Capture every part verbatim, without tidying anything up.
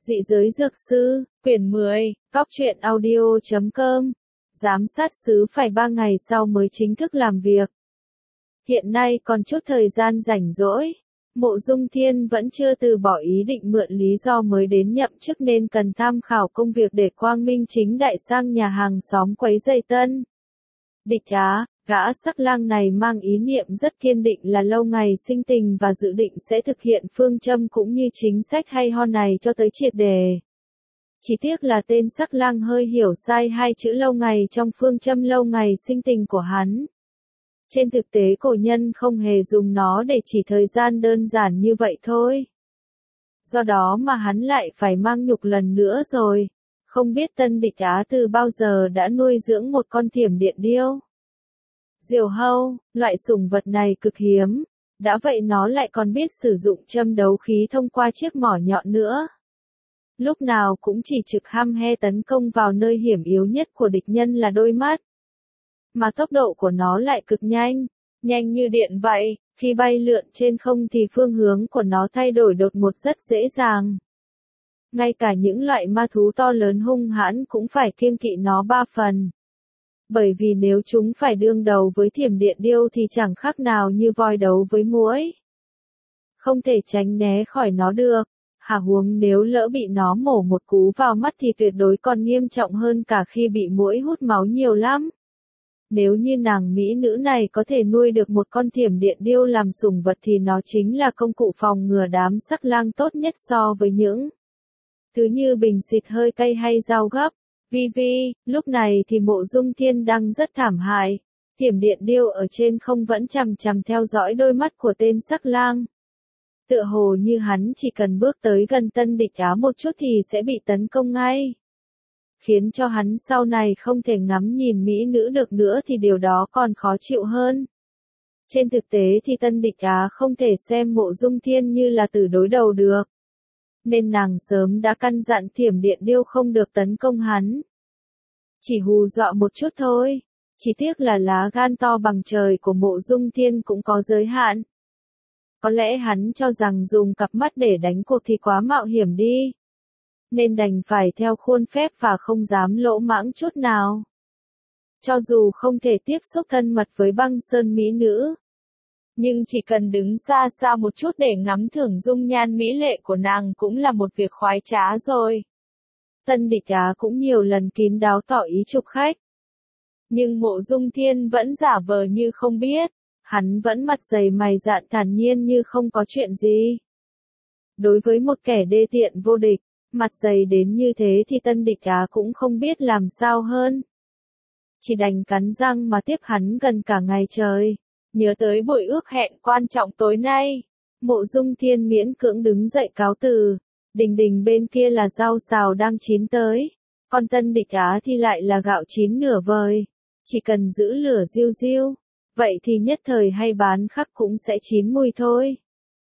Dị giới dược sư, quyển mười, cóc truyện audio chấm com. Giám sát sứ phải ba ngày sau mới chính thức làm việc. Hiện nay còn chút thời gian rảnh rỗi. Mộ Dung Thiên vẫn chưa từ bỏ ý định mượn lý do mới đến nhậm chức nên cần tham khảo công việc để quang minh chính đại sang nhà hàng xóm quấy rầy Tân Địch Á. Gã sắc lang này mang ý niệm rất kiên định là lâu ngày sinh tình và dự định sẽ thực hiện phương châm cũng như chính sách hay ho này cho tới triệt đề. Chỉ tiếc là tên sắc lang hơi hiểu sai hai chữ lâu ngày trong phương châm lâu ngày sinh tình của hắn. Trên thực tế cổ nhân không hề dùng nó để chỉ thời gian đơn giản như vậy thôi. Do đó mà hắn lại phải mang nhục lần nữa rồi. Không biết Tân Địch Á từ bao giờ đã nuôi dưỡng một con thiểm điện điêu. Diều hâu, loại sủng vật này cực hiếm, đã vậy nó lại còn biết sử dụng châm đấu khí thông qua chiếc mỏ nhọn nữa. Lúc nào cũng chỉ trực hăm he tấn công vào nơi hiểm yếu nhất của địch nhân là đôi mắt. Mà tốc độ của nó lại cực nhanh, nhanh như điện vậy, khi bay lượn trên không thì phương hướng của nó thay đổi đột ngột rất dễ dàng. Ngay cả những loại ma thú to lớn hung hãn cũng phải kiêng kỵ nó ba phần. Bởi vì nếu chúng phải đương đầu với thiểm điện điêu thì chẳng khác nào như voi đấu với muỗi. Không thể tránh né khỏi nó được, hà huống nếu lỡ bị nó mổ một cú vào mắt thì tuyệt đối còn nghiêm trọng hơn cả khi bị muỗi hút máu nhiều lắm. Nếu như nàng mỹ nữ này có thể nuôi được một con thiểm điện điêu làm sủng vật thì nó chính là công cụ phòng ngừa đám sắc lang tốt nhất so với những thứ như bình xịt hơi cay hay dao gấp. Vi Vi, lúc này thì Mộ Dung Thiên đang rất thảm hại. Thiểm điện điêu ở trên không vẫn chằm chằm theo dõi đôi mắt của tên sắc lang. Tựa hồ như hắn chỉ cần bước tới gần Tân Địch Á một chút thì sẽ bị tấn công ngay. Khiến cho hắn sau này không thể ngắm nhìn mỹ nữ được nữa thì điều đó còn khó chịu hơn. Trên thực tế thì Tân Địch Á không thể xem Mộ Dung Thiên như là tử đối đầu được. Nên nàng sớm đã căn dặn thiểm điện điêu không được tấn công hắn. Chỉ hù dọa một chút thôi. Chỉ tiếc là lá gan to bằng trời của Mộ Dung Thiên cũng có giới hạn. Có lẽ hắn cho rằng dùng cặp mắt để đánh cuộc thì quá mạo hiểm đi. Nên đành phải theo khuôn phép và không dám lỗ mãng chút nào. Cho dù không thể tiếp xúc thân mật với băng sơn mỹ nữ. Nhưng chỉ cần đứng xa xa một chút để ngắm thưởng dung nhan mỹ lệ của nàng cũng là một việc khoái trá rồi. Tân Địch Á cũng nhiều lần kín đáo tỏ ý chụp khách. Nhưng Mộ Dung Thiên vẫn giả vờ như không biết, hắn vẫn mặt dày mày dạn thản nhiên như không có chuyện gì. Đối với một kẻ đê tiện vô địch, mặt dày đến như thế thì Tân Địch Á cũng không biết làm sao hơn. Chỉ đành cắn răng mà tiếp hắn gần cả ngày trời. Nhớ tới buổi ước hẹn quan trọng tối nay, Mộ Dung Thiên miễn cưỡng đứng dậy cáo từ. Đình đình bên kia là rau xào đang chín tới, còn Tân Địch Á thì lại là gạo chín nửa vời. Chỉ cần giữ lửa riu riu, vậy thì nhất thời hay bán khắc cũng sẽ chín mùi thôi.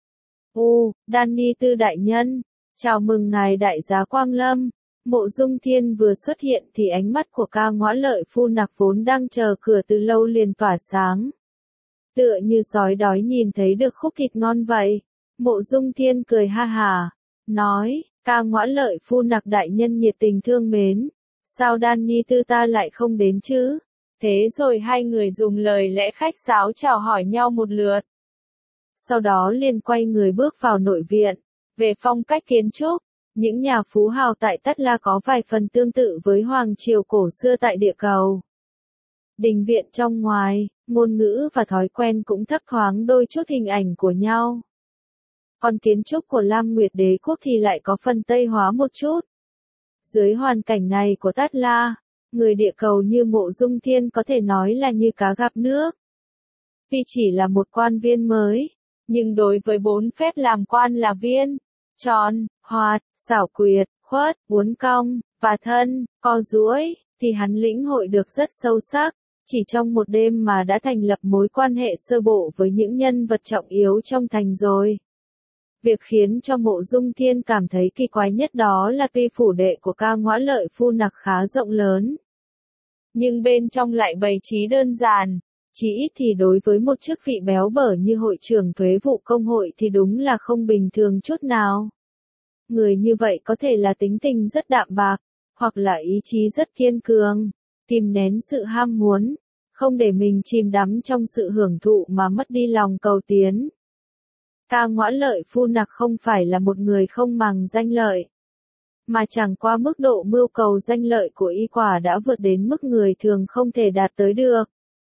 Ô, Danny Tư đại nhân, chào mừng ngài đại giá Quang Lâm. Mộ Dung Thiên vừa xuất hiện thì ánh mắt của Ca Ngõa Lợi Phu Nặc vốn đang chờ cửa từ lâu liền tỏa sáng. Tựa như sói đói nhìn thấy được khúc thịt ngon vậy. Mộ Dung Thiên cười ha hà, nói, Ca Ngõa Lợi Phu Nặc đại nhân nhiệt tình thương mến. Sao Danny Tư ta lại không đến chứ? Thế rồi hai người dùng lời lẽ khách sáo chào hỏi nhau một lượt. Sau đó liền quay người bước vào nội viện. Về phong cách kiến trúc, những nhà phú hào tại Tất La có vài phần tương tự với hoàng triều cổ xưa tại địa cầu. Đình viện trong ngoài, ngôn ngữ và thói quen cũng thấp thoáng đôi chút hình ảnh của nhau. Còn kiến trúc của Lam Nguyệt Đế quốc thì lại có phần Tây hóa một chút. Dưới hoàn cảnh này của Tất La, người địa cầu như Mộ Dung Thiên có thể nói là như cá gặp nước. Tuy chỉ là một quan viên mới, nhưng đối với bốn phép làm quan là viên, tròn, hoạt, xảo quyệt, khuất, uốn cong, và thân, co duỗi, thì hắn lĩnh hội được rất sâu sắc. Chỉ trong một đêm mà đã thành lập mối quan hệ sơ bộ với những nhân vật trọng yếu trong thành rồi. Việc khiến cho Mộ Dung Thiên cảm thấy kỳ quái nhất đó là tuy phủ đệ của Ca Ngõa Lợi Phu Nặc khá rộng lớn, nhưng bên trong lại bày trí đơn giản, chỉ ít thì đối với một chức vị béo bở như hội trưởng thuế vụ công hội thì đúng là không bình thường chút nào. Người như vậy có thể là tính tình rất đạm bạc, hoặc là ý chí rất kiên cường, kìm nén sự ham muốn, không để mình chìm đắm trong sự hưởng thụ mà mất đi lòng cầu tiến. Ca Ngõa Lợi Phu Nặc không phải là một người không màng danh lợi, mà chẳng qua mức độ mưu cầu danh lợi của y quả đã vượt đến mức người thường không thể đạt tới được.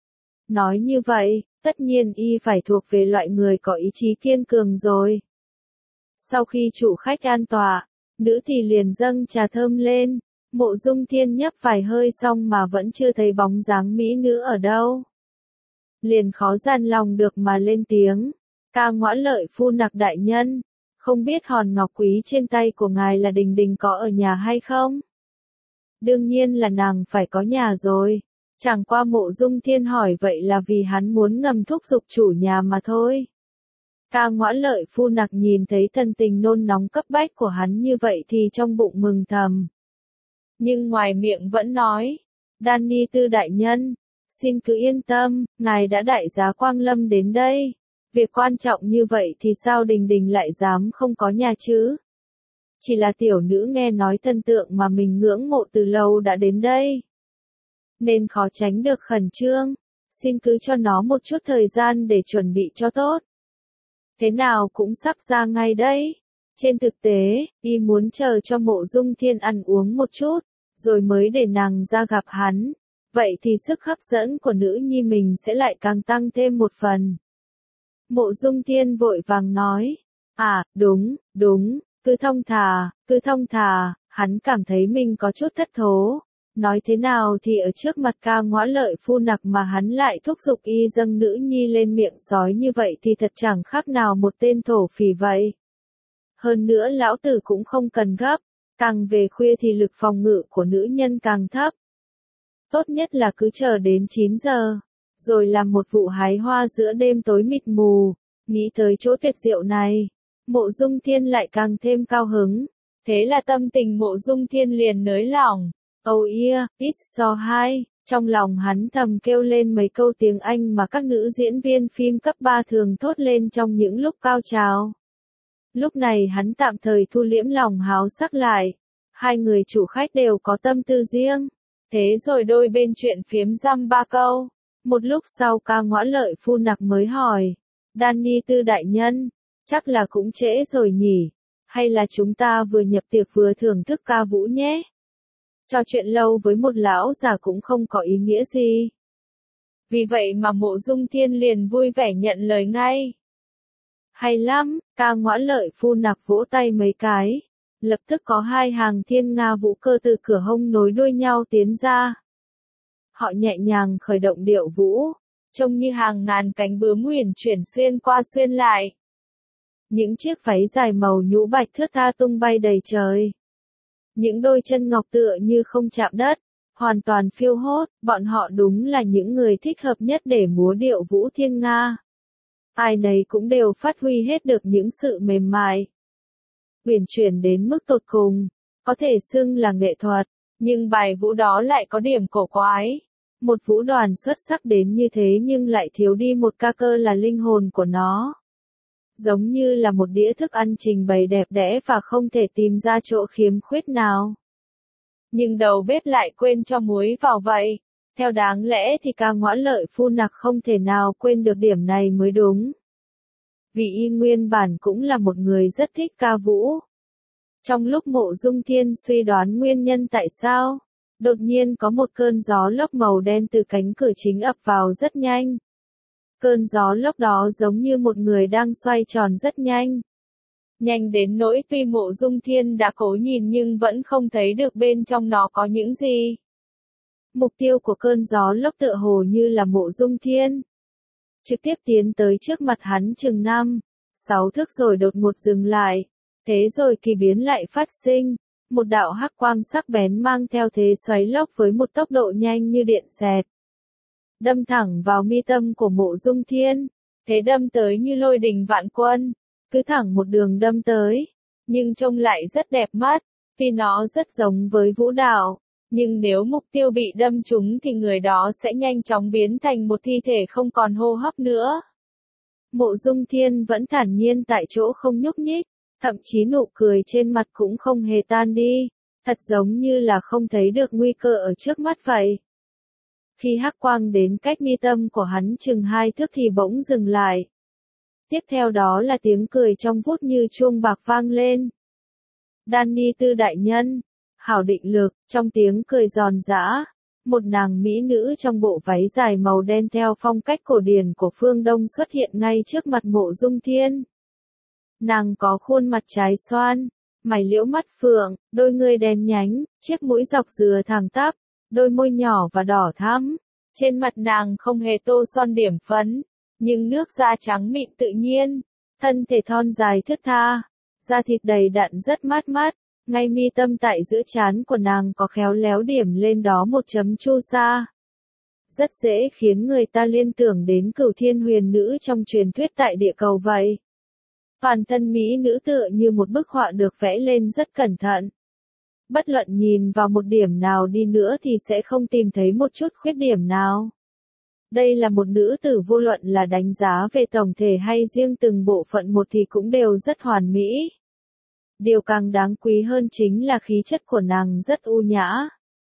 Nói như vậy, tất nhiên y phải thuộc về loại người có ý chí kiên cường rồi. Sau khi chủ khách an tọa, nữ thì liền dâng trà thơm lên, Mộ Dung Thiên nhấp vài hơi xong mà vẫn chưa thấy bóng dáng mỹ nữ ở đâu. Liền khó gian lòng được mà lên tiếng, Ca Ngõa Lợi Phu Nặc đại nhân, không biết hòn ngọc quý trên tay của ngài là Đình Đình có ở nhà hay không? Đương nhiên là nàng phải có nhà rồi, chẳng qua Mộ Dung Thiên hỏi vậy là vì hắn muốn ngầm thúc giục chủ nhà mà thôi. Ca Ngõa Lợi Phu Nặc nhìn thấy thân tình nôn nóng cấp bách của hắn như vậy thì trong bụng mừng thầm. Nhưng ngoài miệng vẫn nói, Đan Ni Tư đại nhân, xin cứ yên tâm, ngài đã đại giá quang lâm đến đây. Việc quan trọng như vậy thì sao Đình Đình lại dám không có nhà chứ? Chỉ là tiểu nữ nghe nói thân tượng mà mình ngưỡng mộ từ lâu đã đến đây. Nên khó tránh được khẩn trương, xin cứ cho nó một chút thời gian để chuẩn bị cho tốt. Thế nào cũng sắp ra ngay đấy. Trên thực tế, y muốn chờ cho Mộ Dung Thiên ăn uống một chút, rồi mới để nàng ra gặp hắn. Vậy thì sức hấp dẫn của nữ nhi mình sẽ lại càng tăng thêm một phần. Mộ Dung Thiên vội vàng nói, à, đúng, đúng, cứ thông thả, cứ thông thả, hắn cảm thấy mình có chút thất thố. Nói thế nào thì ở trước mặt Ca Ngõa Lợi Phu Nặc mà hắn lại thúc giục y dâng nữ nhi lên miệng sói như vậy thì thật chẳng khác nào một tên thổ phỉ vậy. Hơn nữa lão tử cũng không cần gấp, càng về khuya thì lực phòng ngự của nữ nhân càng thấp. Tốt nhất là cứ chờ đến chín giờ, rồi làm một vụ hái hoa giữa đêm tối mịt mù. Nghĩ tới chỗ tuyệt diệu này, Mộ Dung Thiên lại càng thêm cao hứng. Thế là tâm tình Mộ Dung Thiên liền nới lỏng. Oh yeah, it's so high. Trong lòng hắn thầm kêu lên mấy câu tiếng Anh mà các nữ diễn viên phim cấp ba thường thốt lên trong những lúc cao trào. Lúc này hắn tạm thời thu liễm lòng háo sắc lại. Hai người chủ khách đều có tâm tư riêng. Thế rồi đôi bên chuyện phiếm dăm ba câu. Một lúc sau Ca Ngõa Lợi Phu Nặc mới hỏi. Đan Ni Tư đại nhân, chắc là cũng trễ rồi nhỉ? Hay là chúng ta vừa nhập tiệc vừa thưởng thức ca vũ nhé? Trò chuyện lâu với một lão già cũng không có ý nghĩa gì. Vì vậy mà Mộ Dung Thiên liền vui vẻ nhận lời ngay. Hay lắm, Ca Ngõa Lợi Phu Nặc vỗ tay mấy cái. Lập tức có hai hàng thiên nga vũ cơ từ cửa hông nối đuôi nhau tiến ra. Họ nhẹ nhàng khởi động điệu vũ, trông như hàng ngàn cánh bướm huyền chuyển xuyên qua xuyên lại. Những chiếc váy dài màu nhũ bạch thướt tha tung bay đầy trời. Những đôi chân ngọc tựa như không chạm đất, hoàn toàn phiêu hốt, bọn họ đúng là những người thích hợp nhất để múa điệu vũ thiên nga. Ai nấy cũng đều phát huy hết được những sự mềm mại, huyền chuyển đến mức tột cùng, có thể xưng là nghệ thuật, nhưng bài vũ đó lại có điểm cổ quái. Một vũ đoàn xuất sắc đến như thế nhưng lại thiếu đi một ca cơ là linh hồn của nó. Giống như là một đĩa thức ăn trình bày đẹp đẽ và không thể tìm ra chỗ khiếm khuyết nào. Nhưng đầu bếp lại quên cho muối vào vậy. Theo đáng lẽ thì Ca Ngõa Lợi Phu Nặc không thể nào quên được điểm này mới đúng. Vì y nguyên bản cũng là một người rất thích ca vũ. Trong lúc Mộ Dung Thiên suy đoán nguyên nhân tại sao, đột nhiên có một cơn gió lốc màu đen từ cánh cửa chính ập vào rất nhanh. Cơn gió lốc đó giống như một người đang xoay tròn rất nhanh. Nhanh đến nỗi tuy Mộ Dung Thiên đã cố nhìn nhưng vẫn không thấy được bên trong nó có những gì. Mục tiêu của cơn gió lốc tựa hồ như là Mộ Dung Thiên. Trực tiếp tiến tới trước mặt hắn chừng năm, sáu thước rồi đột ngột dừng lại. Thế rồi kỳ biến lại phát sinh. Một đạo hắc quang sắc bén mang theo thế xoáy lốc với một tốc độ nhanh như điện xẹt. Đâm thẳng vào mi tâm của Mộ Dung Thiên. Thế đâm tới như lôi đình vạn quân. Cứ thẳng một đường đâm tới. Nhưng trông lại rất đẹp mắt. Vì nó rất giống với vũ đạo. Nhưng nếu mục tiêu bị đâm trúng thì người đó sẽ nhanh chóng biến thành một thi thể không còn hô hấp nữa. Mộ Dung Thiên vẫn thản nhiên tại chỗ không nhúc nhích. Thậm chí nụ cười trên mặt cũng không hề tan đi, thật giống như là không thấy được nguy cơ ở trước mắt vậy. Khi hắc quang đến cách mi tâm của hắn chừng hai thước thì bỗng dừng lại. Tiếp theo đó là tiếng cười trong vút như chuông bạc vang lên. Danny Tư đại nhân, hảo định lực, trong tiếng cười giòn giã, một nàng mỹ nữ trong bộ váy dài màu đen theo phong cách cổ điển của phương Đông xuất hiện ngay trước mặt Mộ Dung Thiên. Nàng có khuôn mặt trái xoan, mày liễu mắt phượng, đôi ngươi đen nhánh, chiếc mũi dọc dừa thẳng tắp, đôi môi nhỏ và đỏ thắm. Trên mặt nàng không hề tô son điểm phấn, nhưng nước da trắng mịn tự nhiên, thân thể thon dài thướt tha, da thịt đầy đặn rất mát mắt, ngay mi tâm tại giữa trán của nàng có khéo léo điểm lên đó một chấm chu sa. Rất dễ khiến người ta liên tưởng đến Cửu Thiên Huyền Nữ trong truyền thuyết tại địa cầu vậy. Toàn thân mỹ nữ tựa như một bức họa được vẽ lên rất cẩn thận. Bất luận nhìn vào một điểm nào đi nữa thì sẽ không tìm thấy một chút khuyết điểm nào. Đây là một nữ tử vô luận là đánh giá về tổng thể hay riêng từng bộ phận một thì cũng đều rất hoàn mỹ. Điều càng đáng quý hơn chính là khí chất của nàng rất u nhã.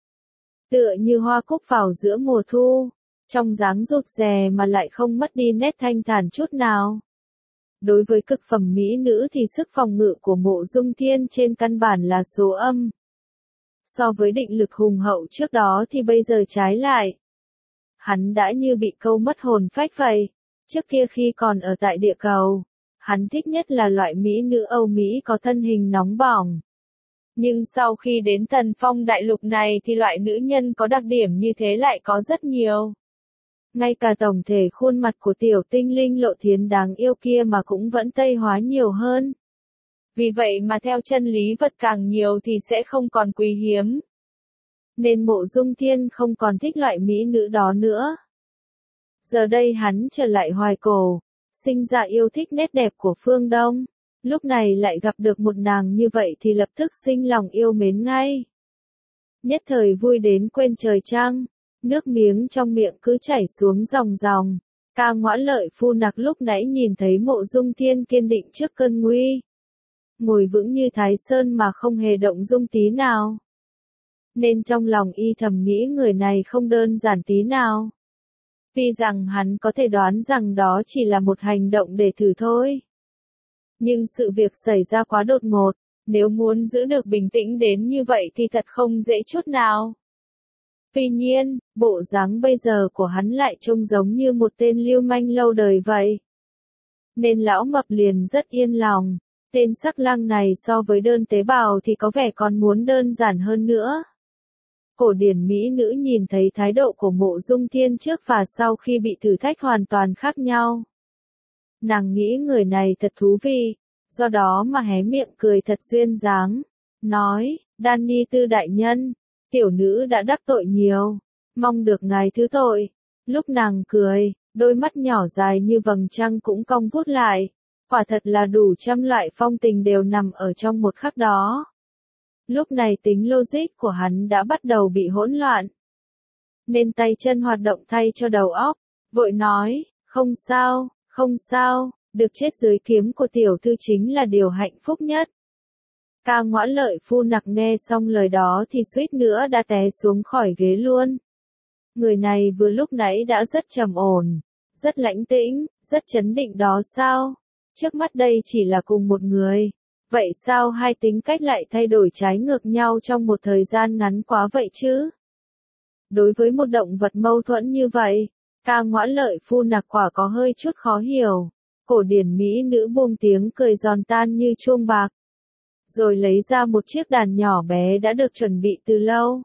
Tựa như hoa cúc vào giữa mùa thu, trong dáng rụt rè mà lại không mất đi nét thanh thản chút nào. Đối với cực phẩm mỹ nữ thì sức phòng ngự của Mộ Dung Thiên trên căn bản là số âm. So với định lực hùng hậu trước đó thì bây giờ trái lại. Hắn đã như bị câu mất hồn phách vậy. Trước kia khi còn ở tại địa cầu, hắn thích nhất là loại mỹ nữ Âu Mỹ có thân hình nóng bỏng. Nhưng sau khi đến Thần Phong đại lục này thì loại nữ nhân có đặc điểm như thế lại có rất nhiều. Ngay cả tổng thể khuôn mặt của tiểu tinh linh Lộ Thiến đáng yêu kia mà cũng vẫn Tây hóa nhiều hơn. Vì vậy mà theo chân lý vật càng nhiều thì sẽ không còn quý hiếm. Nên Mộ Dung Thiên không còn thích loại mỹ nữ đó nữa. Giờ đây hắn trở lại hoài cổ, sinh ra yêu thích nét đẹp của phương Đông. Lúc này lại gặp được một nàng như vậy thì lập tức sinh lòng yêu mến ngay. Nhất thời vui đến quên trời trăng, nước miếng trong miệng cứ chảy xuống ròng ròng. Ca Ngõa Lợi Phu Nặc lúc nãy nhìn thấy Mộ Dung Thiên kiên định trước cơn nguy. Ngồi vững như Thái Sơn mà không hề động dung tí nào. Nên trong lòng y thầm nghĩ người này không đơn giản tí nào. Tuy rằng hắn có thể đoán rằng đó chỉ là một hành động để thử thôi. Nhưng sự việc xảy ra quá đột ngột, nếu muốn giữ được bình tĩnh đến như vậy thì thật không dễ chút nào. Tuy nhiên, bộ dáng bây giờ của hắn lại trông giống như một tên lưu manh lâu đời vậy. Nên lão mập liền rất yên lòng, tên sắc lang này so với đơn tế bào thì có vẻ còn muốn đơn giản hơn nữa. Cổ điển mỹ nữ nhìn thấy thái độ của Mộ Dung Thiên trước và sau khi bị thử thách hoàn toàn khác nhau. Nàng nghĩ người này thật thú vị, do đó mà hé miệng cười thật duyên dáng, nói, Danny Tư đại nhân, tiểu nữ đã đắc tội nhiều, mong được ngài thứ tội. Lúc nàng cười, đôi mắt nhỏ dài như vầng trăng cũng cong vút lại, quả thật là đủ trăm loại phong tình đều nằm ở trong một khắc đó. Lúc này tính logic của hắn đã bắt đầu bị hỗn loạn. Nên tay chân hoạt động thay cho đầu óc, vội nói, không sao, không sao, được chết dưới kiếm của tiểu thư chính là điều hạnh phúc nhất. Ca Ngõa Lợi Phu Nặc nghe xong lời đó thì suýt nữa đã té xuống khỏi ghế luôn. Người này vừa lúc nãy đã rất trầm ổn, rất lãnh tĩnh, rất chấn định đó sao? Trước mắt đây chỉ là cùng một người. Vậy sao hai tính cách lại thay đổi trái ngược nhau trong một thời gian ngắn quá vậy chứ? Đối với một động vật mâu thuẫn như vậy, Ca Ngõa Lợi Phu Nặc quả có hơi chút khó hiểu. Cổ điển mỹ nữ buông tiếng cười giòn tan như chuông bạc. Rồi lấy ra một chiếc đàn nhỏ bé đã được chuẩn bị từ lâu.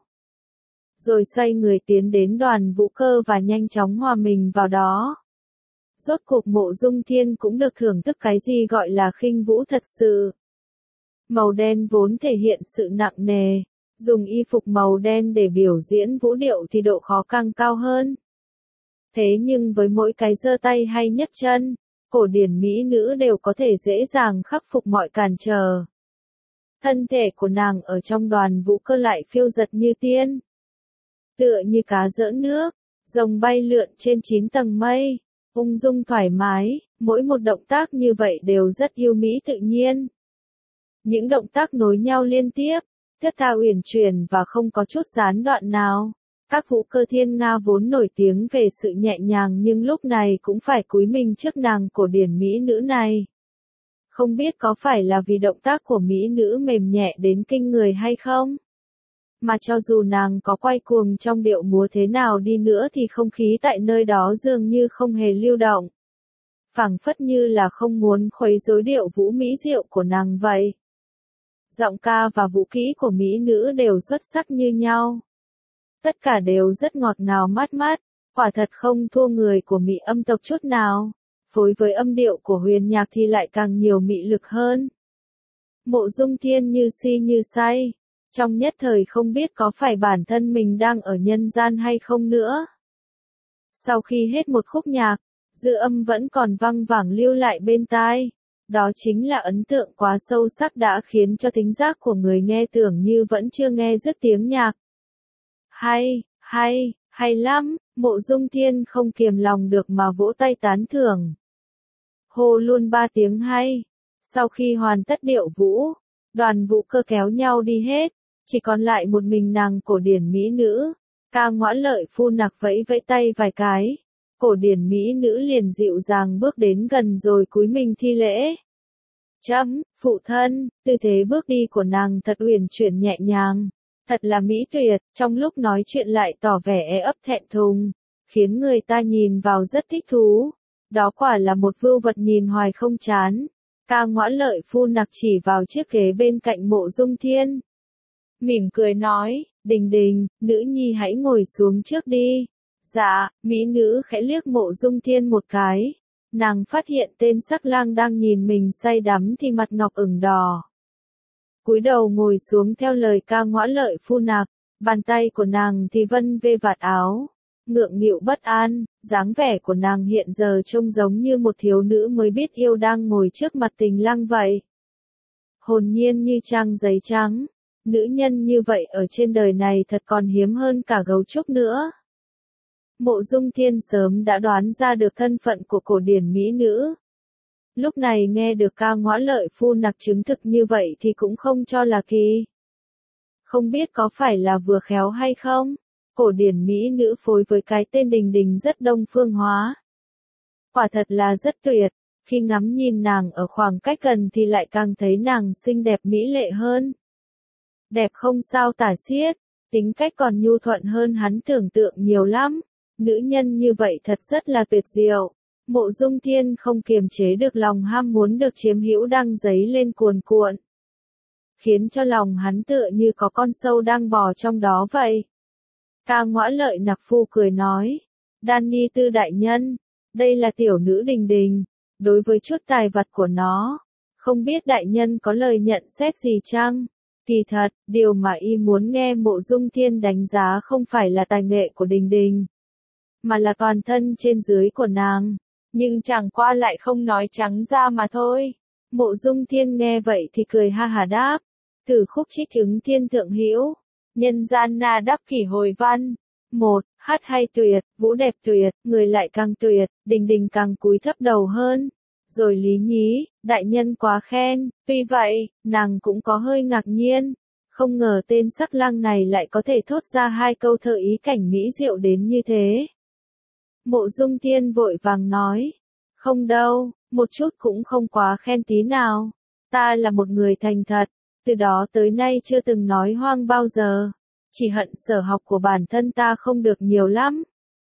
Rồi xoay người tiến đến đoàn vũ cơ và nhanh chóng hòa mình vào đó. Rốt cuộc Mộ Dung Thiên cũng được thưởng thức cái gì gọi là khinh vũ thật sự. Màu đen vốn thể hiện sự nặng nề, dùng y phục màu đen để biểu diễn vũ điệu thì độ khó càng cao hơn. Thế nhưng với mỗi cái giơ tay hay nhấc chân, cổ điển mỹ nữ đều có thể dễ dàng khắc phục mọi cản trở. Thân thể của nàng ở trong đoàn vũ cơ lại phiêu dật như tiên. Tựa như cá giỡn nước, rồng bay lượn trên chín tầng mây, ung dung thoải mái, mỗi một động tác như vậy đều rất yêu mỹ tự nhiên. Những động tác nối nhau liên tiếp, thướt tha uyển chuyển và không có chút gián đoạn nào. Các vũ cơ thiên Nga vốn nổi tiếng về sự nhẹ nhàng nhưng lúc này cũng phải cúi mình trước nàng cổ điển mỹ nữ này. Không biết có phải là vì động tác của mỹ nữ mềm nhẹ đến kinh người hay không? Mà cho dù nàng có quay cuồng trong điệu múa thế nào đi nữa thì không khí tại nơi đó dường như không hề lưu động. Phảng phất như là không muốn khuấy rối điệu vũ mỹ diệu của nàng vậy. Giọng ca và vũ kỹ của mỹ nữ đều xuất sắc như nhau. Tất cả đều rất ngọt ngào mát mát, quả thật không thua người của mỹ âm tộc chút nào. Phối với âm điệu của huyền nhạc thì lại càng nhiều mị lực hơn. Mộ Dung Thiên như si như say, trong nhất thời không biết có phải bản thân mình đang ở nhân gian hay không nữa. Sau khi hết một khúc nhạc, dư âm vẫn còn văng vẳng lưu lại bên tai. Đó chính là ấn tượng quá sâu sắc đã khiến cho thính giác của người nghe tưởng như vẫn chưa nghe dứt tiếng nhạc. Hay, hay, hay lắm, Mộ Dung Thiên không kiềm lòng được mà vỗ tay tán thưởng. Hô luôn ba tiếng hay. Sau khi hoàn tất điệu vũ, đoàn vũ cơ kéo nhau đi hết, chỉ còn lại một mình nàng cổ điển mỹ nữ. Ca Ngoãn Lợi Phu Nặc vẫy vẫy tay vài cái, cổ điển mỹ nữ liền dịu dàng bước đến gần rồi cúi mình thi lễ. Chấm, phụ thân, tư thế bước đi của nàng thật uyển chuyển nhẹ nhàng, thật là mỹ tuyệt, trong lúc nói chuyện lại tỏ vẻ e ấp thẹn thùng, khiến người ta nhìn vào rất thích thú. Đó quả là một vưu vật nhìn hoài không chán. Ca Ngoãn Lợi Phu Nặc chỉ vào chiếc ghế bên cạnh Mộ Dung Thiên. Mỉm cười nói, Đình Đình, nữ nhi hãy ngồi xuống trước đi. Dạ, mỹ nữ khẽ liếc Mộ Dung Thiên một cái. Nàng phát hiện tên sắc lang đang nhìn mình say đắm thì mặt ngọc ửng đỏ. Cúi đầu ngồi xuống theo lời Ca Ngoãn Lợi Phu Nặc, bàn tay của nàng thì vân vê vạt áo. Ngượng nghịu bất an, dáng vẻ của nàng hiện giờ trông giống như một thiếu nữ mới biết yêu đang ngồi trước mặt tình lang vậy. Hồn nhiên như trang giấy trắng, nữ nhân như vậy ở trên đời này thật còn hiếm hơn cả gấu trúc nữa. Mộ Dung Thiên sớm đã đoán ra được thân phận của cổ điển mỹ nữ. Lúc này nghe được Ca Ngoãn Lợi Phu Nặc chứng thực như vậy thì cũng không cho là kỳ. Không biết có phải là vừa khéo hay không? Cổ điển mỹ nữ phối với cái tên Đình Đình rất đông phương hóa. Quả thật là rất tuyệt, khi ngắm nhìn nàng ở khoảng cách gần thì lại càng thấy nàng xinh đẹp mỹ lệ hơn. Đẹp không sao tả xiết, tính cách còn nhu thuận hơn hắn tưởng tượng nhiều lắm. Nữ nhân như vậy thật rất là tuyệt diệu. Mộ Dung Thiên không kiềm chế được lòng ham muốn được chiếm hữu đang dấy lên cuồn cuộn. Khiến cho lòng hắn tựa như có con sâu đang bò trong đó vậy. Ca Ngoãn Lợi Nặc Phu cười nói, Đan Ni Tư đại nhân, đây là tiểu nữ Đình Đình, đối với chút tài vật của nó, không biết đại nhân có lời nhận xét gì chăng? Kỳ thật, điều mà y muốn nghe Mộ Dung Thiên đánh giá không phải là tài nghệ của Đình Đình, mà là toàn thân trên dưới của nàng, nhưng chẳng qua lại không nói trắng ra mà thôi. Mộ Dung Thiên nghe vậy thì cười ha hà đáp, từ khúc trích ứng thiên thượng hữu. Nhân gian na đắc kỷ hồi văn. Một, hát hay tuyệt, vũ đẹp tuyệt, người lại càng tuyệt, Đình Đình càng cúi thấp đầu hơn. Rồi lý nhí, đại nhân quá khen, tuy vậy, nàng cũng có hơi ngạc nhiên. Không ngờ tên sắc lang này lại có thể thốt ra hai câu thơ ý cảnh mỹ diệu đến như thế. Mộ Dung Thiên vội vàng nói, không đâu, một chút cũng không quá khen tí nào. Ta là một người thành thật. Từ đó tới nay chưa từng nói hoang bao giờ, chỉ hận sở học của bản thân ta không được nhiều lắm.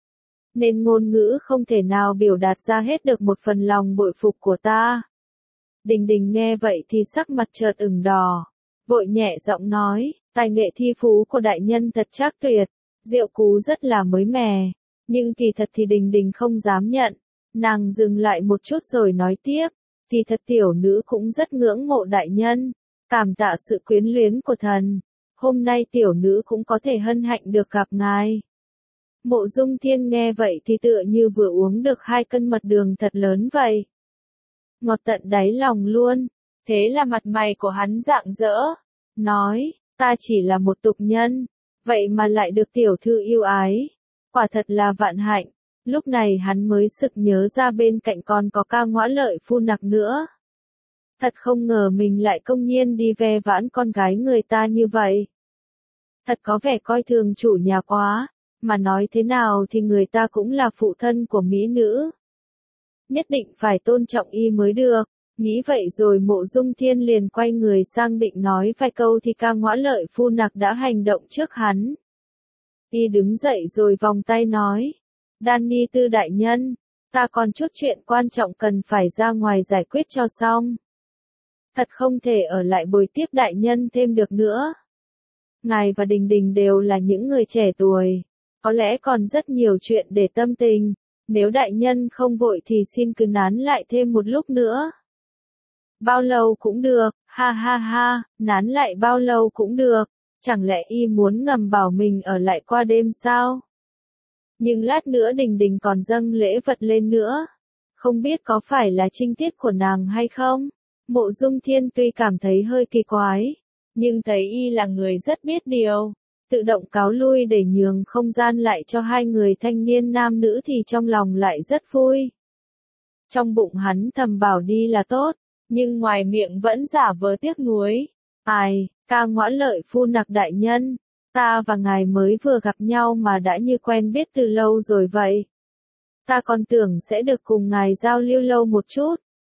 Nên ngôn ngữ không thể nào biểu đạt ra hết được một phần lòng bội phục của ta. Đình Đình nghe vậy thì sắc mặt chợt ửng đỏ, vội nhẹ giọng nói, tài nghệ thi phú của đại nhân thật trác tuyệt, diệu cú rất là mới mẻ, nhưng kỳ thật thì Đình Đình không dám nhận. Nàng dừng lại một chút rồi nói tiếp, kỳ thật tiểu nữ cũng rất ngưỡng mộ đại nhân. Cảm tạ sự quyến luyến của thần, hôm nay tiểu nữ cũng có thể hân hạnh được gặp ngài. Mộ Dung Thiên nghe vậy thì tựa như vừa uống được hai cân mật đường thật lớn vậy. Ngọt tận đáy lòng luôn, thế là mặt mày của hắn rạng rỡ, nói, ta chỉ là một tục nhân, vậy mà lại được tiểu thư yêu ái, quả thật là vạn hạnh. Lúc này hắn mới sực nhớ ra bên cạnh còn có Ca Ngoãn Lợi Phu Nặc nữa. Thật không ngờ mình lại công nhiên đi ve vãn con gái người ta như vậy. Thật có vẻ coi thường chủ nhà quá, mà nói thế nào thì người ta cũng là phụ thân của mỹ nữ. Nhất định phải tôn trọng y mới được. Nghĩ vậy rồi Mộ Dung Thiên liền quay người sang định nói vài câu thì Ca Ngõa Lợi Phu Nặc đã hành động trước hắn. Y đứng dậy rồi vòng tay nói, Đan Ni Tư đại nhân, ta còn chút chuyện quan trọng cần phải ra ngoài giải quyết cho xong. Thật không thể ở lại bồi tiếp đại nhân thêm được nữa. Ngài và Đình Đình đều là những người trẻ tuổi, có lẽ còn rất nhiều chuyện để tâm tình, nếu đại nhân không vội thì xin cứ nán lại thêm một lúc nữa. Bao lâu cũng được, ha ha ha, nán lại bao lâu cũng được, chẳng lẽ y muốn ngầm bảo mình ở lại qua đêm sao? Nhưng lát nữa Đình Đình còn dâng lễ vật lên nữa, không biết có phải là trinh tiết của nàng hay không? Mộ Dung Thiên tuy cảm thấy hơi kỳ quái, nhưng thấy y là người rất biết điều, tự động cáo lui để nhường không gian lại cho hai người thanh niên nam nữ thì trong lòng lại rất vui. Trong bụng hắn thầm bảo đi là tốt, nhưng ngoài miệng vẫn giả vờ tiếc nuối. Ai, Ca Ngõa Lợi Phu Nặc đại nhân, ta và ngài mới vừa gặp nhau mà đã như quen biết từ lâu rồi vậy. Ta còn tưởng sẽ được cùng ngài giao lưu lâu một chút.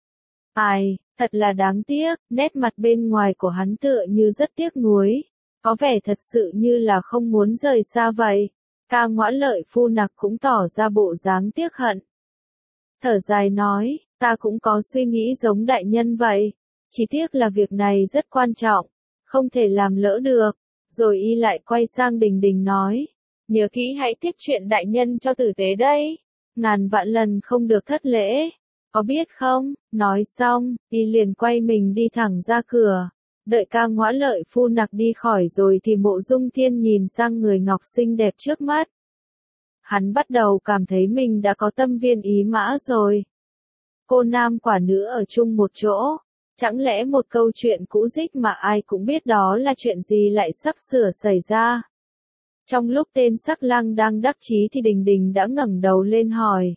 Ai, thật là đáng tiếc, nét mặt bên ngoài của hắn tựa như rất tiếc nuối, có vẻ thật sự như là không muốn rời xa vậy. Ca Ngõa Lợi Phu Nặc cũng tỏ ra bộ dáng tiếc hận. Thở dài nói, ta cũng có suy nghĩ giống đại nhân vậy, chỉ tiếc là việc này rất quan trọng, không thể làm lỡ được. Rồi y lại quay sang Đình Đình nói, nhớ kỹ hãy tiếp chuyện đại nhân cho tử tế đấy, ngàn vạn lần không được thất lễ, có biết không? Nói xong, y liền quay mình đi thẳng ra cửa, đợi Ca Ngõa Lợi Phu Nặc đi khỏi rồi thì Mộ Dung Thiên nhìn sang người ngọc xinh đẹp trước mắt. Hắn bắt đầu cảm thấy mình đã có tâm viên ý mã rồi. Cô nam quả nữ ở chung một chỗ, chẳng lẽ một câu chuyện cũ dích mà ai cũng biết đó là chuyện gì lại sắp sửa xảy ra. Trong lúc tên Sắc Lang đang đắc chí thì Đình Đình đã ngẩng đầu lên hỏi.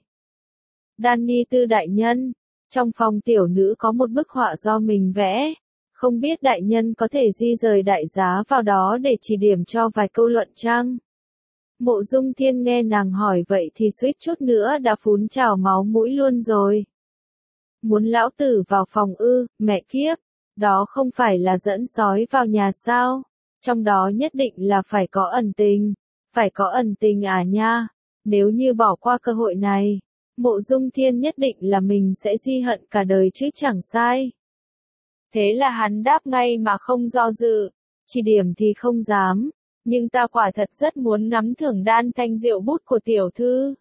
Đan Ni Tư đại nhân, trong phòng tiểu nữ có một bức họa do mình vẽ, không biết đại nhân có thể di rời đại giá vào đó để chỉ điểm cho vài câu luận chăng? Mộ Dung Thiên nghe nàng hỏi vậy thì suýt chút nữa đã phun trào máu mũi luôn rồi. Muốn lão tử vào phòng ư, mẹ kiếp, đó không phải là dẫn sói vào nhà sao, trong đó nhất định là phải có ẩn tình, phải có ẩn tình à nha, nếu như bỏ qua cơ hội này, Mộ Dung Thiên nhất định là mình sẽ di hận cả đời chứ chẳng sai. Thế là hắn đáp ngay mà không do dự, chỉ điểm thì không dám, nhưng ta quả thật rất muốn ngắm thưởng đan thanh rượu bút của tiểu thư.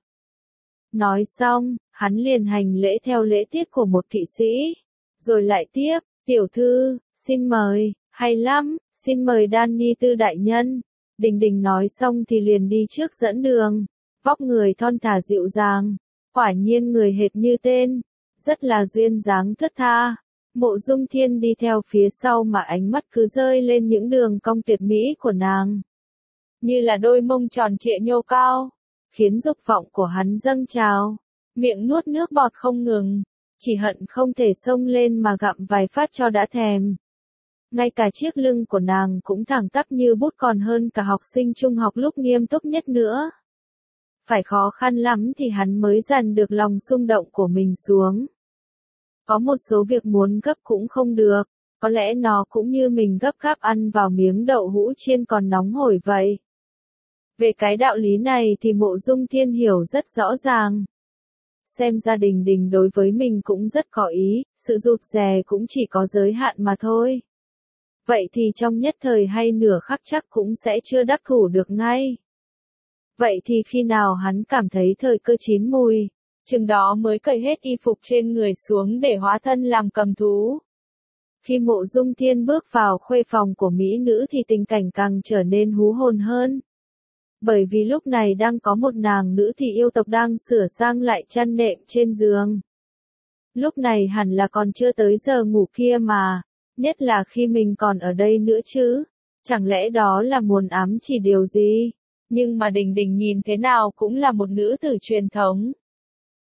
Nói xong, hắn liền hành lễ theo lễ tiết của một kỵ sĩ, rồi lại tiếp, tiểu thư, xin mời, hay lắm, xin mời Đan Ni Tư đại nhân. Đình Đình nói xong thì liền đi trước dẫn đường, vóc người thon thả dịu dàng, quả nhiên người hệt như tên, rất là duyên dáng thướt tha. Mộ Dung Thiên đi theo phía sau mà ánh mắt cứ rơi lên những đường cong tuyệt mỹ của nàng, như là đôi mông tròn trịa nhô cao, khiến dục vọng của hắn dâng trào, miệng nuốt nước bọt không ngừng, chỉ hận không thể xông lên mà gặm vài phát cho đã thèm. Ngay cả chiếc lưng của nàng cũng thẳng tắp như bút, còn hơn cả học sinh trung học lúc nghiêm túc nhất nữa. Phải khó khăn lắm thì hắn mới dằn được lòng xung động của mình xuống. Có một số việc muốn gấp cũng không được, có lẽ nó cũng như mình gấp gáp ăn vào miếng đậu hũ chiên còn nóng hổi vậy. Về cái đạo lý này thì Mộ Dung Thiên hiểu rất rõ ràng. Xem ra Đình Đình đối với mình cũng rất có ý, sự rụt rè cũng chỉ có giới hạn mà thôi. Vậy thì trong nhất thời hay nửa khắc chắc cũng sẽ chưa đắc thủ được ngay. Vậy thì khi nào hắn cảm thấy thời cơ chín mùi, chừng đó mới cởi hết y phục trên người xuống để hóa thân làm cầm thú. Khi Mộ Dung Thiên bước vào khuê phòng của mỹ nữ thì tình cảnh càng trở nên hú hồn hơn. Bởi vì lúc này đang có một nàng nữ thì yêu tộc đang sửa sang lại chăn nệm trên giường. Lúc này hẳn là còn chưa tới giờ ngủ kia mà, nhất là khi mình còn ở đây nữa chứ, chẳng lẽ đó là muốn ám chỉ điều gì? Nhưng mà Đình Đình nhìn thế nào cũng là một nữ tử truyền thống.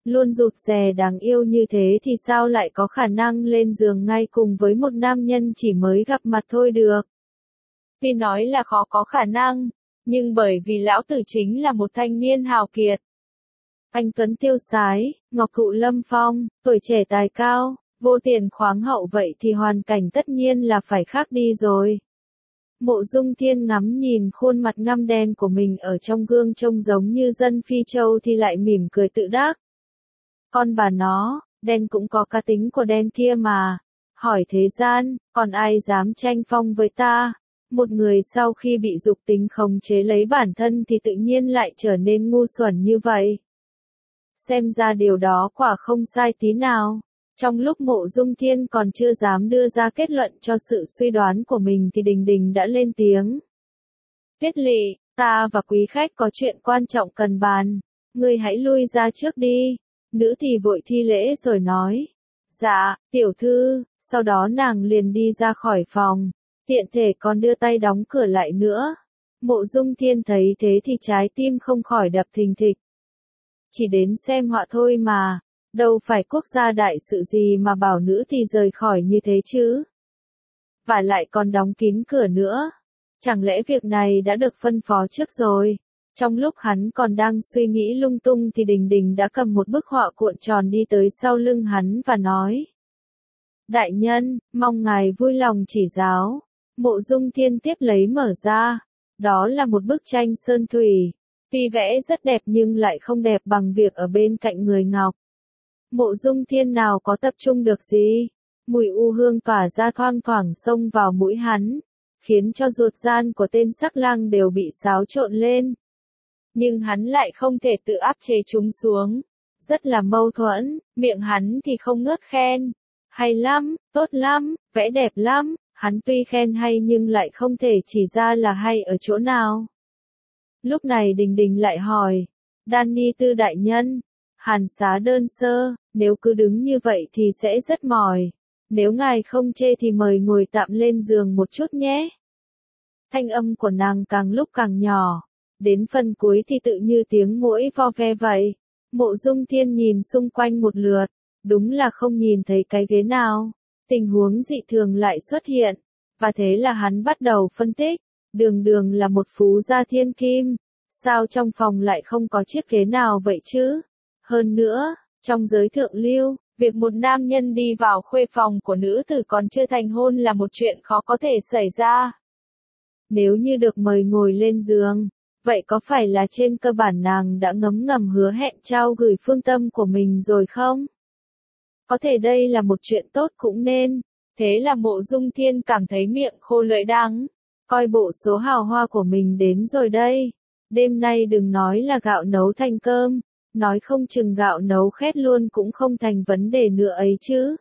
Luôn rụt rè đáng yêu như thế thì sao lại có khả năng lên giường ngay cùng với một nam nhân chỉ mới gặp mặt thôi được. Tuy nói là khó có khả năng, nhưng bởi vì lão tử chính là một thanh niên hào kiệt. Anh tuấn tiêu sái, ngọc thụ lâm phong, tuổi trẻ tài cao, vô tiền khoáng hậu vậy thì hoàn cảnh tất nhiên là phải khác đi rồi. Mộ Dung Thiên ngắm nhìn khuôn mặt ngăm đen của mình ở trong gương trông giống như dân Phi Châu thì lại mỉm cười tự đắc. Con bà nó, đen cũng có cá tính của đen kia mà. Hỏi thế gian, còn ai dám tranh phong với ta? Một người sau khi bị dục tính khống chế lấy bản thân thì tự nhiên lại trở nên ngu xuẩn như vậy. Xem ra điều đó quả không sai tí nào. Trong lúc Mộ Dung Thiên còn chưa dám đưa ra kết luận cho sự suy đoán của mình thì Đình Đình đã lên tiếng. Tuyết Lị, ta và quý khách có chuyện quan trọng cần bàn. Ngươi hãy lui ra trước đi. Nữ thì vội thi lễ rồi nói. Dạ, tiểu thư, sau đó nàng liền đi ra khỏi phòng. Tiện thể còn đưa tay đóng cửa lại nữa. Mộ Dung Thiên thấy thế thì trái tim không khỏi đập thình thịch. Chỉ đến xem họa thôi mà. Đâu phải quốc gia đại sự gì mà bảo nữ thì rời khỏi như thế chứ. Và lại còn đóng kín cửa nữa. Chẳng lẽ việc này đã được phân phó trước rồi? Trong lúc hắn còn đang suy nghĩ lung tung thì Đình Đình đã cầm một bức họa cuộn tròn đi tới sau lưng hắn và nói. Đại nhân, mong ngài vui lòng chỉ giáo. Mộ Dung Thiên tiếp lấy mở ra. Đó là một bức tranh sơn thủy. Tuy vẽ rất đẹp nhưng lại không đẹp bằng việc ở bên cạnh người ngọc. Mộ Dung Thiên nào có tập trung được gì. Mùi u hương tỏa ra thoang thoảng xông vào mũi hắn. Khiến cho ruột gian của tên sắc lang đều bị xáo trộn lên. Nhưng hắn lại không thể tự áp chế chúng xuống. Rất là mâu thuẫn, miệng hắn thì không ngớt khen. Hay lắm, tốt lắm, vẽ đẹp lắm. Hắn tuy khen hay nhưng lại không thể chỉ ra là hay ở chỗ nào. Lúc này Đình Đình lại hỏi. Danny Tư đại nhân. Hàn xá đơn sơ, nếu cứ đứng như vậy thì sẽ rất mỏi. Nếu ngài không chê thì mời ngồi tạm lên giường một chút nhé. Thanh âm của nàng càng lúc càng nhỏ. Đến phần cuối thì tự như tiếng muỗi vo ve vậy. Mộ Dung Thiên nhìn xung quanh một lượt. Đúng là không nhìn thấy cái ghế nào. Tình huống dị thường lại xuất hiện. Và thế là hắn bắt đầu phân tích. Đường đường là một phú gia thiên kim. Sao trong phòng lại không có chiếc ghế nào vậy chứ? Hơn nữa, trong giới thượng lưu, việc một nam nhân đi vào khuê phòng của nữ tử còn chưa thành hôn là một chuyện khó có thể xảy ra. Nếu như được mời ngồi lên giường, vậy có phải là trên cơ bản nàng đã ngấm ngầm hứa hẹn trao gửi phương tâm của mình rồi không? Có thể đây là một chuyện tốt cũng nên. Thế là Mộ Dung Thiên cảm thấy miệng khô lưỡi đắng. Coi bộ số hào hoa của mình đến rồi đây. Đêm nay đừng nói là gạo nấu thành cơm. Nói không chừng gạo nấu khét luôn cũng không thành vấn đề nữa ấy chứ.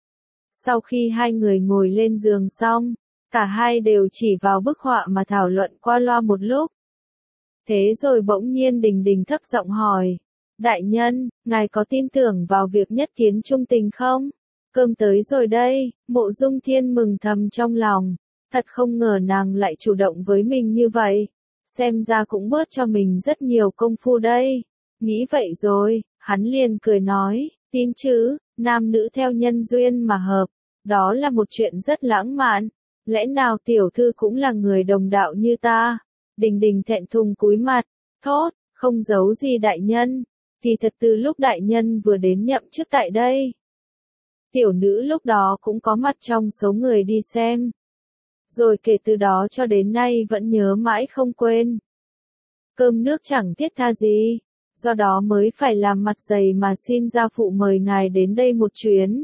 Sau khi hai người ngồi lên giường xong, cả hai đều chỉ vào bức họa mà thảo luận qua loa một lúc. Thế rồi bỗng nhiên Đình Đình thấp giọng hỏi. Đại nhân, ngài có tin tưởng vào việc nhất kiến trung tình không? Cơm tới rồi đây, Mộ Dung Thiên mừng thầm trong lòng. Thật không ngờ nàng lại chủ động với mình như vậy. Xem ra cũng bớt cho mình rất nhiều công phu đây. Nghĩ vậy rồi, hắn liền cười nói, tin chứ, nam nữ theo nhân duyên mà hợp. Đó là một chuyện rất lãng mạn. Lẽ nào tiểu thư cũng là người đồng đạo như ta? Đình Đình thẹn thùng cúi mặt, thốt, không giấu gì đại nhân. Thì thật từ lúc đại nhân vừa đến nhậm chức tại đây. Tiểu nữ lúc đó cũng có mặt trong số người đi xem. Rồi kể từ đó cho đến nay vẫn nhớ mãi không quên. Cơm nước chẳng thiết tha gì. Do đó mới phải làm mặt dày mà xin gia phụ mời ngài đến đây một chuyến.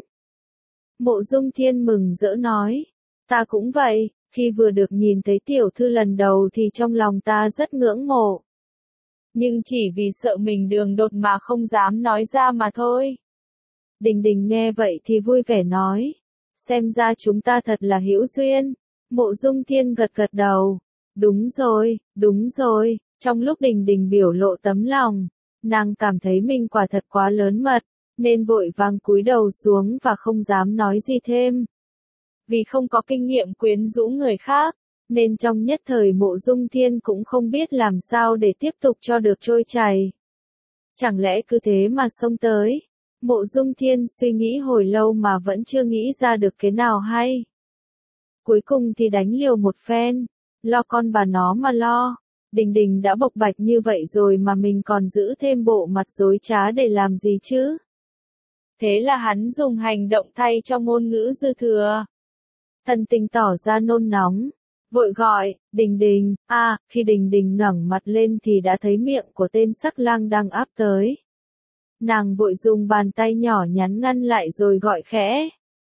Mộ Dung Thiên mừng rỡ nói. Ta cũng vậy, khi vừa được nhìn thấy tiểu thư lần đầu thì trong lòng ta rất ngưỡng mộ. Nhưng chỉ vì sợ mình đường đột mà không dám nói ra mà thôi. Đình Đình nghe vậy thì vui vẻ nói. Xem ra chúng ta thật là hữu duyên. Mộ Dung Thiên gật gật đầu. Đúng rồi, đúng rồi. Trong lúc Đình Đình biểu lộ tấm lòng, nàng cảm thấy mình quả thật quá lớn mật, nên vội vàng cúi đầu xuống và không dám nói gì thêm. Vì không có kinh nghiệm quyến rũ người khác, nên trong nhất thời Mộ Dung Thiên cũng không biết làm sao để tiếp tục cho được trôi chảy. Chẳng lẽ cứ thế mà xông tới? Mộ Dung Thiên suy nghĩ hồi lâu mà vẫn chưa nghĩ ra được cái nào hay. Cuối cùng thì đánh liều một phen, lo con bà nó mà lo. Đình Đình đã bộc bạch như vậy rồi mà mình còn giữ thêm bộ mặt dối trá để làm gì chứ? Thế là hắn dùng hành động thay cho ngôn ngữ dư thừa. Thần tình tỏ ra nôn nóng, vội gọi, Đình Đình, a, à, khi Đình Đình ngẩng mặt lên thì đã thấy miệng của tên sắc lang đang áp tới. Nàng vội dùng bàn tay nhỏ nhắn ngăn lại rồi gọi khẽ.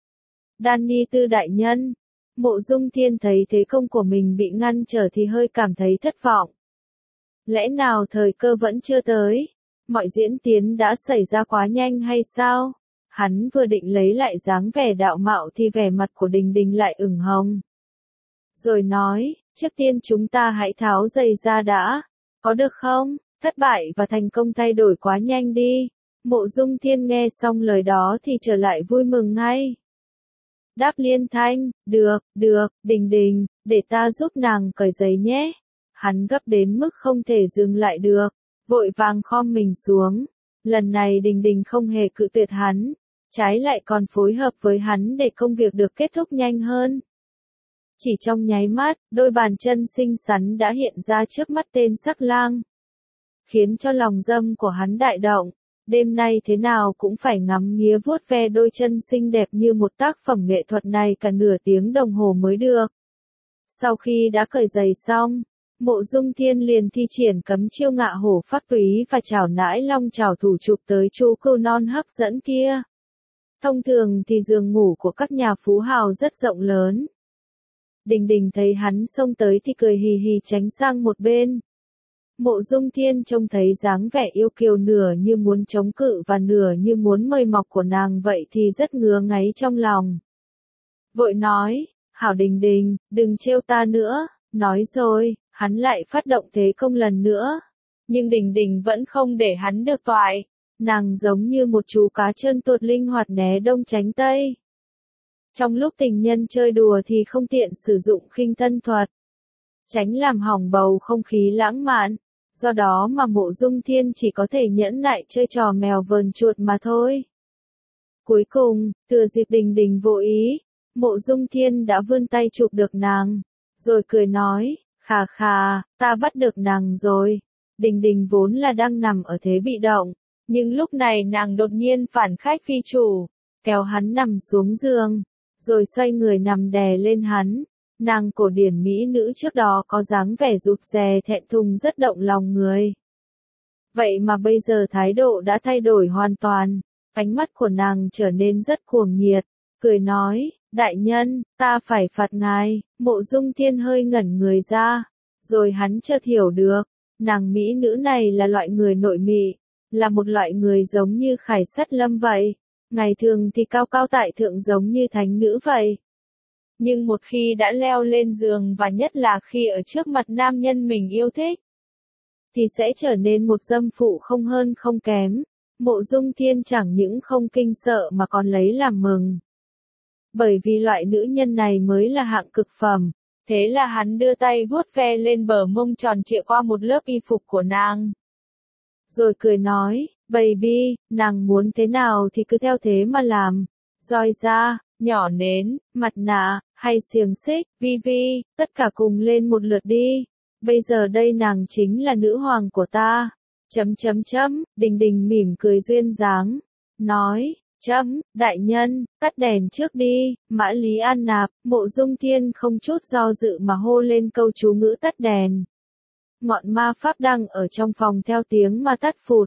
Đan Ni Tư đại nhân. Mộ Dung Thiên thấy thế công của mình bị ngăn trở thì hơi cảm thấy thất vọng. Lẽ nào thời cơ vẫn chưa tới? Mọi diễn tiến đã xảy ra quá nhanh hay sao? Hắn vừa định lấy lại dáng vẻ đạo mạo thì vẻ mặt của Đình Đình lại ửng hồng. Rồi nói, trước tiên chúng ta hãy tháo giày ra đã. Có được không? Thất bại và thành công thay đổi quá nhanh đi. Mộ Dung Thiên nghe xong lời đó thì trở lại vui mừng ngay. Đáp liên thanh, được, được, Đình Đình, để ta giúp nàng cởi giày nhé. Hắn gấp đến mức không thể dừng lại được, vội vàng khom mình xuống. Lần này Đình Đình không hề cự tuyệt hắn, trái lại còn phối hợp với hắn để công việc được kết thúc nhanh hơn. Chỉ trong nháy mắt, đôi bàn chân xinh xắn đã hiện ra trước mắt tên sắc lang, khiến cho lòng dâm của hắn đại động. Đêm nay thế nào cũng phải ngắm nghía vuốt ve đôi chân xinh đẹp như một tác phẩm nghệ thuật này cả nửa tiếng đồng hồ mới được. Sau khi đã cởi giày xong, Mộ Dung Thiên liền thi triển cấm chiêu ngạ hổ phát túy và chảo nãi long chảo thủ chụp tới chú cừu non hấp dẫn kia. Thông thường thì giường ngủ của các nhà phú hào rất rộng lớn. Đình Đình thấy hắn xông tới thì cười hì hì tránh sang một bên. Mộ Dung Thiên trông thấy dáng vẻ yêu kiều nửa như muốn chống cự và nửa như muốn mời mọc của nàng vậy thì rất ngứa ngáy trong lòng. Vội nói, hảo Đình Đình, đừng trêu ta nữa, nói rồi, hắn lại phát động thế công lần nữa. Nhưng Đình Đình vẫn không để hắn được toại, nàng giống như một chú cá trơn tuột linh hoạt né đông tránh tây. Trong lúc tình nhân chơi đùa thì không tiện sử dụng khinh thân thuật, tránh làm hỏng bầu không khí lãng mạn. Do đó mà Mộ Dung Thiên chỉ có thể nhẫn nại chơi trò mèo vờn chuột mà thôi. Cuối cùng, thừa dịp Đình Đình vô ý, Mộ Dung Thiên đã vươn tay chụp được nàng, rồi cười nói, khà khà, ta bắt được nàng rồi. Đình Đình vốn là đang nằm ở thế bị động, nhưng lúc này nàng đột nhiên phản khách phi chủ, kéo hắn nằm xuống giường, rồi xoay người nằm đè lên hắn. Nàng cổ điển mỹ nữ trước đó có dáng vẻ rụt rè thẹn thùng rất động lòng người. Vậy mà bây giờ thái độ đã thay đổi hoàn toàn, ánh mắt của nàng trở nên rất cuồng nhiệt, cười nói, đại nhân, ta phải phạt ngài. Mộ Dung Thiên hơi ngẩn người ra, rồi hắn chợt hiểu được, nàng mỹ nữ này là loại người nội mị, là một loại người giống như Khải Sắt Lâm vậy, ngày thường thì cao cao tại thượng giống như thánh nữ vậy. Nhưng một khi đã leo lên giường và nhất là khi ở trước mặt nam nhân mình yêu thích, thì sẽ trở nên một dâm phụ không hơn không kém. Mộ Dung Thiên chẳng những không kinh sợ mà còn lấy làm mừng. Bởi vì loại nữ nhân này mới là hạng cực phẩm. Thế là hắn đưa tay vuốt ve lên bờ mông tròn trịa qua một lớp y phục của nàng. Rồi cười nói, baby, nàng muốn thế nào thì cứ theo thế mà làm. Roi da, nhỏ nến, mặt nạ, hay xiềng xích, vi vi, tất cả cùng lên một lượt đi. Bây giờ đây nàng chính là nữ hoàng của ta. Chấm chấm chấm, Đình Đình mỉm cười duyên dáng. Nói, chấm, đại nhân, tắt đèn trước đi. Mã Lý An Nạp. Mộ Dung Thiên không chút do dự mà hô lên câu chú ngữ tắt đèn. Ngọn ma pháp đang ở trong phòng theo tiếng mà tắt phụt.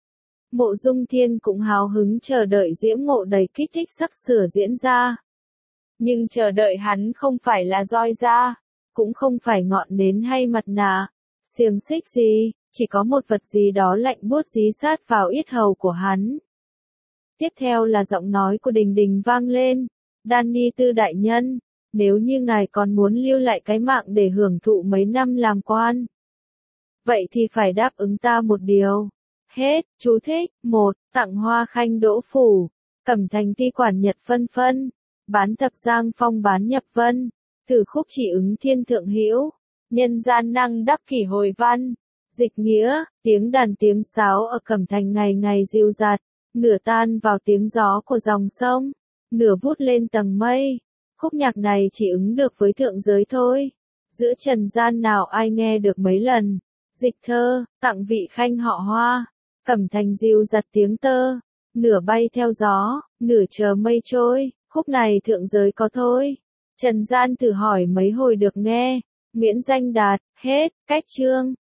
Mộ Dung Thiên cũng hào hứng chờ đợi diễm ngộ đầy kích thích sắp sửa diễn ra. Nhưng chờ đợi hắn không phải là roi da, cũng không phải ngọn nến hay mặt nạ, xiềng xích gì, chỉ có một vật gì đó lạnh buốt dí sát vào yết hầu của hắn. Tiếp theo là giọng nói của Đình Đình vang lên, Đan Ni Tư đại nhân, nếu như ngài còn muốn lưu lại cái mạng để hưởng thụ mấy năm làm quan, vậy thì phải đáp ứng ta một điều. Hết, chú thích, một, tặng hoa khanh đỗ phủ, cẩm thành ti quản nhật phân phân, bán thập giang phong bán nhập vân, thử khúc chỉ ứng thiên thượng hữu, nhân gian năng đắc kỷ hồi văn, Dịch nghĩa, tiếng đàn tiếng sáo ở Cẩm Thành ngày ngày dịu dặt, nửa tan vào tiếng gió của dòng sông, nửa vút lên tầng mây. Khúc nhạc này chỉ ứng được với thượng giới thôi, giữa trần gian nào ai nghe được mấy lần. Dịch thơ, tặng vị khanh họ Hoa, Cẩm Thành dịu dặt tiếng tơ, nửa bay theo gió, nửa chờ mây trôi, khúc này thượng giới có thôi. Trần gian thử hỏi mấy hồi được nghe, miễn danh đạt, hết, cách chương.